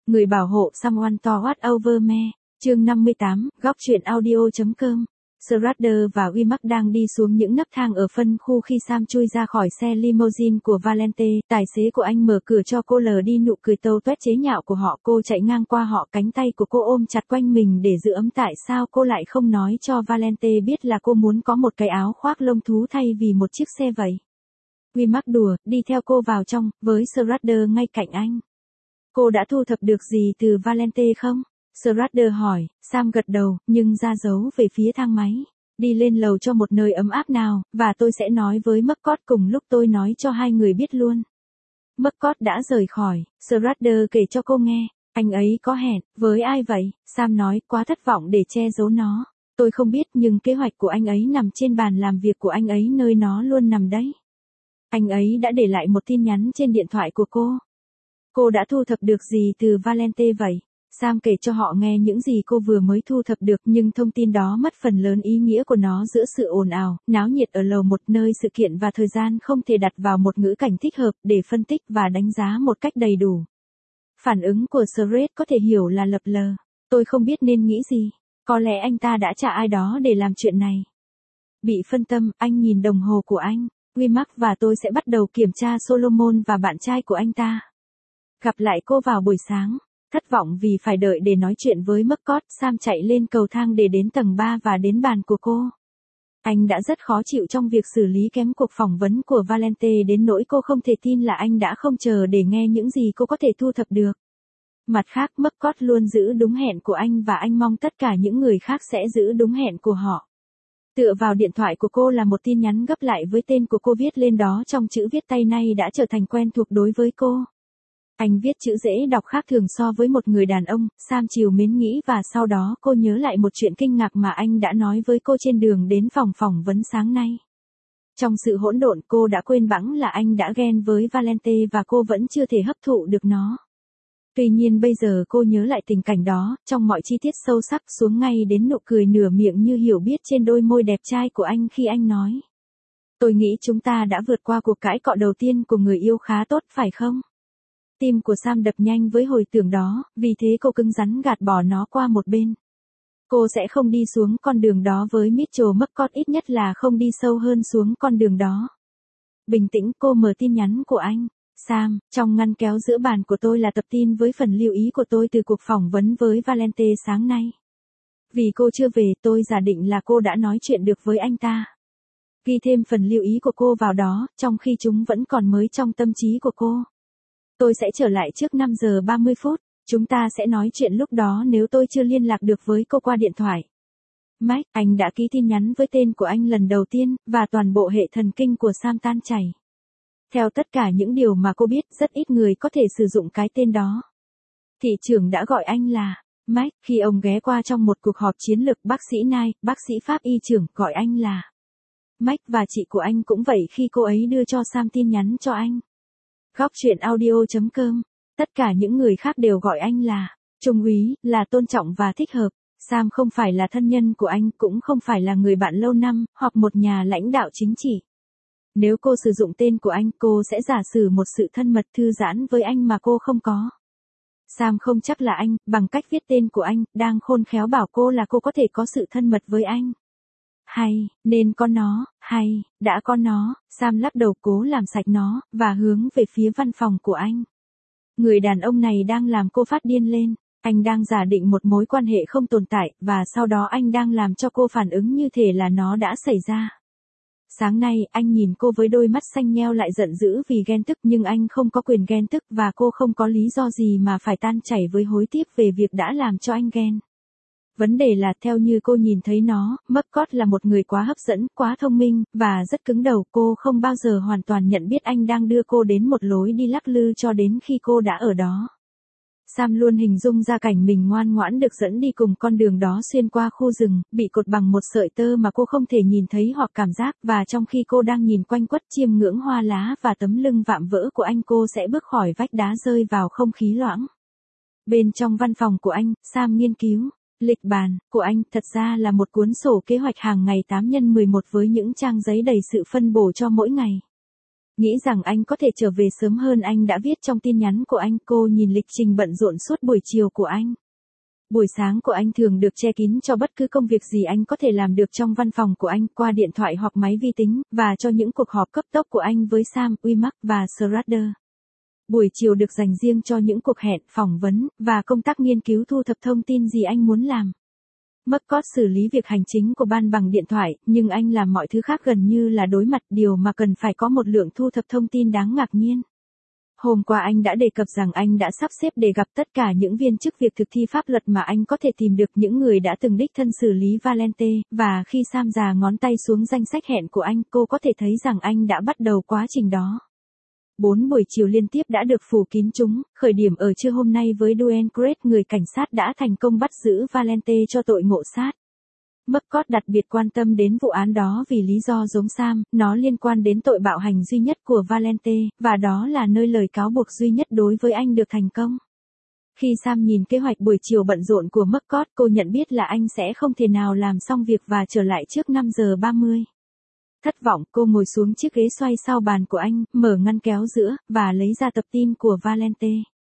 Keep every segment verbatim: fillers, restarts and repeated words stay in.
Người bảo hộ someone to what over me. Chương năm mươi tám, góc truyện audio.com. Schrader và Wimac đang đi xuống những nấc thang ở phân khu khi Sam chui ra khỏi xe limousine của Valente. Tài xế của anh mở cửa cho cô lờ đi nụ cười tâu toét chế nhạo của họ. Cô chạy ngang qua họ, cánh tay của cô ôm chặt quanh mình để giữ ấm. Tại sao cô lại không nói cho Valente biết là cô muốn có một cái áo khoác lông thú thay vì một chiếc xe vậy? Wimac đùa, đi theo cô vào trong, với Schrader ngay cạnh anh. Cô đã thu thập được gì từ Valente không? Schrader hỏi. Sam gật đầu, nhưng ra dấu về phía thang máy. Đi lên lầu cho một nơi ấm áp nào, và tôi sẽ nói với McCord cùng lúc tôi nói cho hai người biết luôn. McCord đã rời khỏi, Schrader kể cho cô nghe. Anh ấy có hẹn, với ai vậy? Sam nói, quá thất vọng để che giấu nó. Tôi không biết, nhưng kế hoạch của anh ấy nằm trên bàn làm việc của anh ấy, nơi nó luôn nằm đấy. Anh ấy đã để lại một tin nhắn trên điện thoại của cô. Cô đã thu thập được gì từ Valente vậy? Sam kể cho họ nghe những gì cô vừa mới thu thập được, nhưng thông tin đó mất phần lớn ý nghĩa của nó giữa sự ồn ào, náo nhiệt ở lầu một, nơi sự kiện và thời gian không thể đặt vào một ngữ cảnh thích hợp để phân tích và đánh giá một cách đầy đủ. Phản ứng của Schrader có thể hiểu là lập lờ. Tôi không biết nên nghĩ gì. Có lẽ anh ta đã trả ai đó để làm chuyện này. Bị phân tâm, anh nhìn đồng hồ của anh. Wimac và tôi sẽ bắt đầu kiểm tra Solomon và bạn trai của anh ta. Gặp lại cô vào buổi sáng. Thất vọng vì phải đợi để nói chuyện với McCord, Sam chạy lên cầu thang để đến tầng ba và đến bàn của cô. Anh đã rất khó chịu trong việc xử lý kém cuộc phỏng vấn của Valente đến nỗi cô không thể tin là anh đã không chờ để nghe những gì cô có thể thu thập được. Mặt khác, McCord luôn giữ đúng hẹn của anh và anh mong tất cả những người khác sẽ giữ đúng hẹn của họ. Tựa vào điện thoại của cô là một tin nhắn gấp lại với tên của cô viết lên đó trong chữ viết tay nay đã trở thành quen thuộc đối với cô. Anh viết chữ dễ đọc khác thường so với một người đàn ông. Sam chiều mến nghĩ và sau đó cô nhớ lại một chuyện kinh ngạc mà anh đã nói với cô trên đường đến phòng phỏng vấn sáng nay. Trong sự hỗn độn, cô đã quên bẵng là anh đã ghen với Valente và cô vẫn chưa thể hấp thụ được nó. Tuy nhiên bây giờ cô nhớ lại tình cảnh đó, trong mọi chi tiết sâu sắc, xuống ngay đến nụ cười nửa miệng như hiểu biết trên đôi môi đẹp trai của anh khi anh nói. Tôi nghĩ chúng ta đã vượt qua cuộc cãi cọ đầu tiên của người yêu khá tốt phải không? Tim của Sam đập nhanh với hồi tưởng đó, vì thế cô cứng rắn gạt bỏ nó qua một bên. Cô sẽ không đi xuống con đường đó với Mitchell McCord, ít nhất là không đi sâu hơn xuống con đường đó. Bình tĩnh, cô mở tin nhắn của anh. Sam, trong ngăn kéo giữa bàn của tôi là tập tin với phần lưu ý của tôi từ cuộc phỏng vấn với Valente sáng nay. Vì cô chưa về, tôi giả định là cô đã nói chuyện được với anh ta. Ghi thêm phần lưu ý của cô vào đó, trong khi chúng vẫn còn mới trong tâm trí của cô. Tôi sẽ trở lại trước năm giờ ba mươi phút, chúng ta sẽ nói chuyện lúc đó nếu tôi chưa liên lạc được với cô qua điện thoại. Mike, anh đã ký tin nhắn với tên của anh lần đầu tiên, và toàn bộ hệ thần kinh của Sam tan chảy. Theo tất cả những điều mà cô biết, rất ít người có thể sử dụng cái tên đó. Thị trưởng đã gọi anh là Mike, khi ông ghé qua trong một cuộc họp chiến lược. Bác sĩ Nai, bác sĩ Pháp y trưởng, gọi anh là Mike, và chị của anh cũng vậy khi cô ấy đưa cho Sam tin nhắn cho anh. Góc truyện audio.com. Tất cả những người khác đều gọi anh là Trung úy, là tôn trọng và thích hợp. Sam không phải là thân nhân của anh, cũng không phải là người bạn lâu năm, hoặc một nhà lãnh đạo chính trị. Nếu cô sử dụng tên của anh, cô sẽ giả sử một sự thân mật thư giãn với anh mà cô không có. Sam không chắc là anh, bằng cách viết tên của anh, đang khôn khéo bảo cô là cô có thể có sự thân mật với anh. Hay, nên có nó, hay, đã có nó. Sam lắc đầu cố làm sạch nó, và hướng về phía văn phòng của anh. Người đàn ông này đang làm cô phát điên lên. Anh đang giả định một mối quan hệ không tồn tại, và sau đó anh đang làm cho cô phản ứng như thể là nó đã xảy ra. Sáng nay, anh nhìn cô với đôi mắt xanh nheo lại giận dữ vì ghen tức, nhưng anh không có quyền ghen tức và cô không có lý do gì mà phải tan chảy với hối tiếc về việc đã làm cho anh ghen. Vấn đề là, theo như cô nhìn thấy nó, McCord là một người quá hấp dẫn, quá thông minh, và rất cứng đầu. Cô không bao giờ hoàn toàn nhận biết anh đang đưa cô đến một lối đi lắc lư cho đến khi cô đã ở đó. Sam luôn hình dung ra cảnh mình ngoan ngoãn được dẫn đi cùng con đường đó xuyên qua khu rừng, bị cột bằng một sợi tơ mà cô không thể nhìn thấy hoặc cảm giác, và trong khi cô đang nhìn quanh quất chiêm ngưỡng hoa lá và tấm lưng vạm vỡ của anh, cô sẽ bước khỏi vách đá rơi vào không khí loãng. Bên trong văn phòng của anh, Sam nghiên cứu. Lịch bàn của anh thật ra là một cuốn sổ kế hoạch hàng ngày tám nhân mười một với những trang giấy đầy sự phân bổ cho mỗi ngày. Nghĩ rằng anh có thể trở về sớm hơn anh đã viết trong tin nhắn của anh. Cô nhìn lịch trình bận rộn suốt buổi chiều của anh. Buổi sáng của anh thường được che kín cho bất cứ công việc gì anh có thể làm được trong văn phòng của anh qua điện thoại hoặc máy vi tính, và cho những cuộc họp cấp tốc của anh với Sam, Wimack và Schrader. Buổi chiều được dành riêng cho những cuộc hẹn, phỏng vấn, và công tác nghiên cứu thu thập thông tin gì anh muốn làm. McCord xử lý việc hành chính của ban bằng điện thoại, nhưng anh làm mọi thứ khác gần như là đối mặt, điều mà cần phải có một lượng thu thập thông tin đáng ngạc nhiên. Hôm qua anh đã đề cập rằng anh đã sắp xếp để gặp tất cả những viên chức việc thực thi pháp luật mà anh có thể tìm được, những người đã từng đích thân xử lý Valente, và khi Sam già ngón tay xuống danh sách hẹn của anh, cô có thể thấy rằng anh đã bắt đầu quá trình đó. Bốn buổi chiều liên tiếp đã được phủ kín chúng, khởi điểm ở trưa hôm nay với Duane Craig, người cảnh sát đã thành công bắt giữ Valente cho tội ngộ sát. McCord đặc biệt quan tâm đến vụ án đó vì lý do giống Sam, nó liên quan đến tội bạo hành duy nhất của Valente, và đó là nơi lời cáo buộc duy nhất đối với anh được thành công. Khi Sam nhìn kế hoạch buổi chiều bận rộn của McCord, cô nhận biết là anh sẽ không thể nào làm xong việc và trở lại trước năm giờ ba mươi. Thất vọng, cô ngồi xuống chiếc ghế xoay sau bàn của anh, mở ngăn kéo giữa, và lấy ra tập tin của Valente.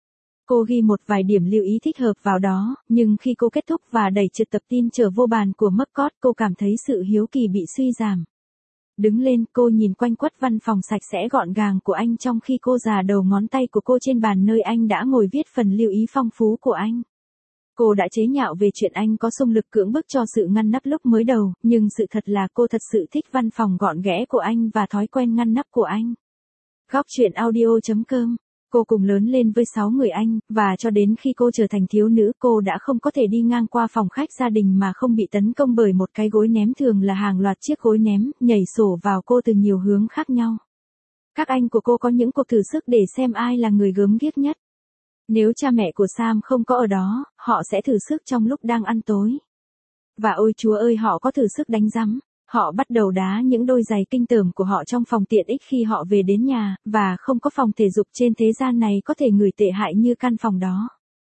Cô ghi một vài điểm lưu ý thích hợp vào đó, nhưng khi cô kết thúc và đẩy trượt tập tin trở vô bàn của McCord, cô cảm thấy sự hiếu kỳ bị suy giảm. Đứng lên, cô nhìn quanh quất văn phòng sạch sẽ gọn gàng của anh trong khi cô già đầu ngón tay của cô trên bàn nơi anh đã ngồi viết phần lưu ý phong phú của anh. Cô đã chế nhạo về chuyện anh có xung lực cưỡng bức cho sự ngăn nắp lúc mới đầu, nhưng sự thật là cô thật sự thích văn phòng gọn ghẽ của anh và thói quen ngăn nắp của anh. Góc chuyện audio chấm com. Cô cùng lớn lên với sáu người anh, và cho đến khi cô trở thành thiếu nữ, cô đã không có thể đi ngang qua phòng khách gia đình mà không bị tấn công bởi một cái gối ném, thường là hàng loạt chiếc gối ném, nhảy sổ vào cô từ nhiều hướng khác nhau. Các anh của cô có những cuộc thử sức để xem ai là người gớm ghiếc nhất. Nếu cha mẹ của Sam không có ở đó, họ sẽ thử sức trong lúc đang ăn tối. Và ôi chúa ơi, họ có thử sức đánh rắm. Họ bắt đầu đá những đôi giày kinh tởm của họ trong phòng tiện ích khi họ về đến nhà, và không có phòng thể dục trên thế gian này có thể ngửi tệ hại như căn phòng đó.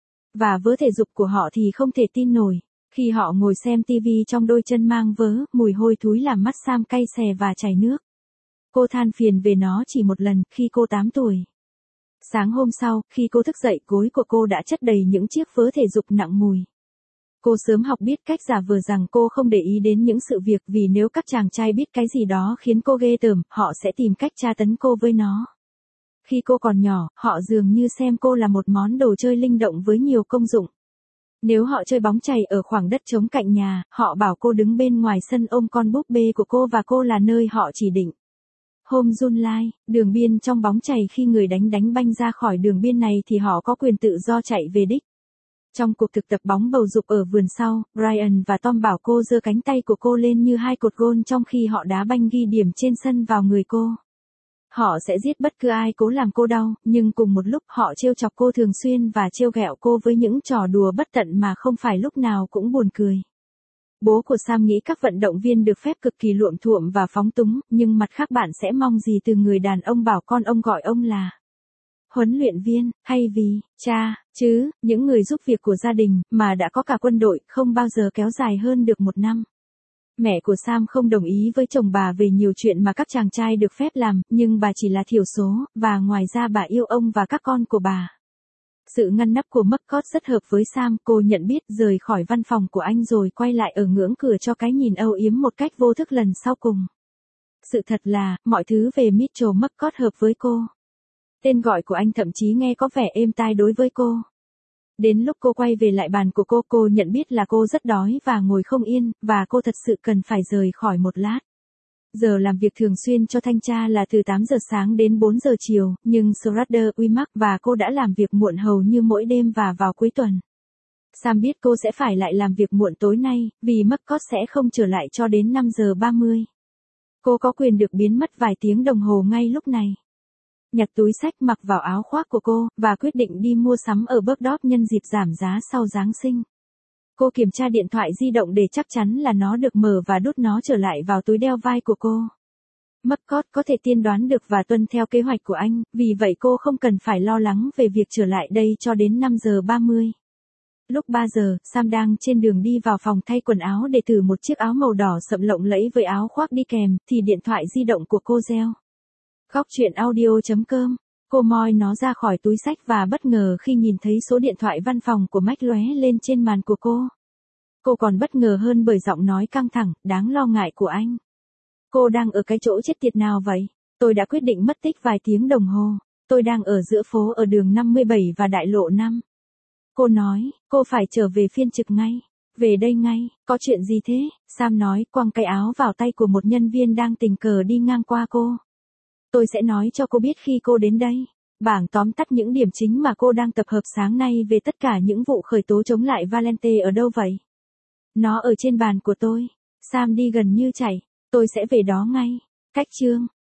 Và vớ thể dục của họ thì không thể tin nổi. Khi họ ngồi xem tivi trong đôi chân mang vớ, mùi hôi thối làm mắt Sam cay xè và chảy nước. Cô than phiền về nó chỉ một lần, khi cô tám tuổi. Sáng hôm sau, khi cô thức dậy, gối của cô đã chất đầy những chiếc vớ thể dục nặng mùi. Cô sớm học biết cách giả vờ rằng cô không để ý đến những sự việc, vì nếu các chàng trai biết cái gì đó khiến cô ghê tởm, họ sẽ tìm cách tra tấn cô với nó. Khi cô còn nhỏ, họ dường như xem cô là một món đồ chơi linh động với nhiều công dụng. Nếu họ chơi bóng chày ở khoảng đất trống cạnh nhà, họ bảo cô đứng bên ngoài sân ôm con búp bê của cô và cô là nơi họ chỉ định. Hôm Junline, đường biên trong bóng chày, khi người đánh đánh banh ra khỏi đường biên này thì họ có quyền tự do chạy về đích. Trong cuộc thực tập bóng bầu dục ở vườn sau, Brian và Tom bảo cô giơ cánh tay của cô lên như hai cột gôn trong khi họ đá banh ghi điểm trên sân vào người cô. Họ sẽ giết bất cứ ai cố làm cô đau, nhưng cùng một lúc họ trêu chọc cô thường xuyên và trêu ghẹo cô với những trò đùa bất tận mà không phải lúc nào cũng buồn cười. Bố của Sam nghĩ các vận động viên được phép cực kỳ luộm thuộm và phóng túng, nhưng mặt khác bạn sẽ mong gì từ người đàn ông bảo con ông gọi ông là huấn luyện viên, hay vì, cha, chứ, những người giúp việc của gia đình, mà đã có cả quân đội, không bao giờ kéo dài hơn được một năm. Mẹ của Sam không đồng ý với chồng bà về nhiều chuyện mà các chàng trai được phép làm, nhưng bà chỉ là thiểu số, và ngoài ra bà yêu ông và các con của bà. Sự ngăn nắp của McCord rất hợp với Sam, cô nhận biết, rời khỏi văn phòng của anh rồi quay lại ở ngưỡng cửa cho cái nhìn âu yếm một cách vô thức lần sau cùng. Sự thật là, mọi thứ về Mitchell McCord hợp với cô. Tên gọi của anh thậm chí nghe có vẻ êm tai đối với cô. Đến lúc cô quay về lại bàn của cô, cô nhận biết là cô rất đói và ngồi không yên, và cô thật sự cần phải rời khỏi một lát. Giờ làm việc thường xuyên cho thanh tra là từ tám giờ sáng đến bốn giờ chiều, nhưng Schrader, Wimack và cô đã làm việc muộn hầu như mỗi đêm và vào cuối tuần. Sam biết cô sẽ phải lại làm việc muộn tối nay, vì McCord sẽ không trở lại cho đến năm giờ ba mươi. Cô có quyền được biến mất vài tiếng đồng hồ ngay lúc này. Nhặt túi xách, mặc vào áo khoác của cô, và quyết định đi mua sắm ở Bergdorf nhân dịp giảm giá sau Giáng sinh. Cô kiểm tra điện thoại di động để chắc chắn là nó được mở và đút nó trở lại vào túi đeo vai của cô. McCord có thể tiên đoán được và tuân theo kế hoạch của anh, vì vậy cô không cần phải lo lắng về việc trở lại đây cho đến năm giờ ba mươi. Lúc ba giờ, Sam đang trên đường đi vào phòng thay quần áo để thử một chiếc áo màu đỏ sậm lộng lẫy với áo khoác đi kèm, thì điện thoại di động của cô reo. Góc chuyện audio chấm com. Cô moi nó ra khỏi túi xách và bất ngờ khi nhìn thấy số điện thoại văn phòng của Mike lóe lên trên màn của cô. Cô còn bất ngờ hơn bởi giọng nói căng thẳng, đáng lo ngại của anh. Cô đang ở cái chỗ chết tiệt nào vậy? Tôi đã quyết định mất tích vài tiếng đồng hồ. Tôi đang ở giữa phố ở đường năm mươi bảy và đại lộ năm. Cô nói, cô phải trở về phiên trực ngay. Về đây ngay, có chuyện gì thế? Sam nói, quăng cái áo vào tay của một nhân viên đang tình cờ đi ngang qua cô. Tôi sẽ nói cho cô biết khi cô đến đây. Bảng tóm tắt những điểm chính mà cô đang tập hợp sáng nay về tất cả những vụ khởi tố chống lại Valente ở đâu vậy? Nó ở trên bàn của tôi. Sam đi gần như chạy. Tôi sẽ về đó ngay. Cách chương.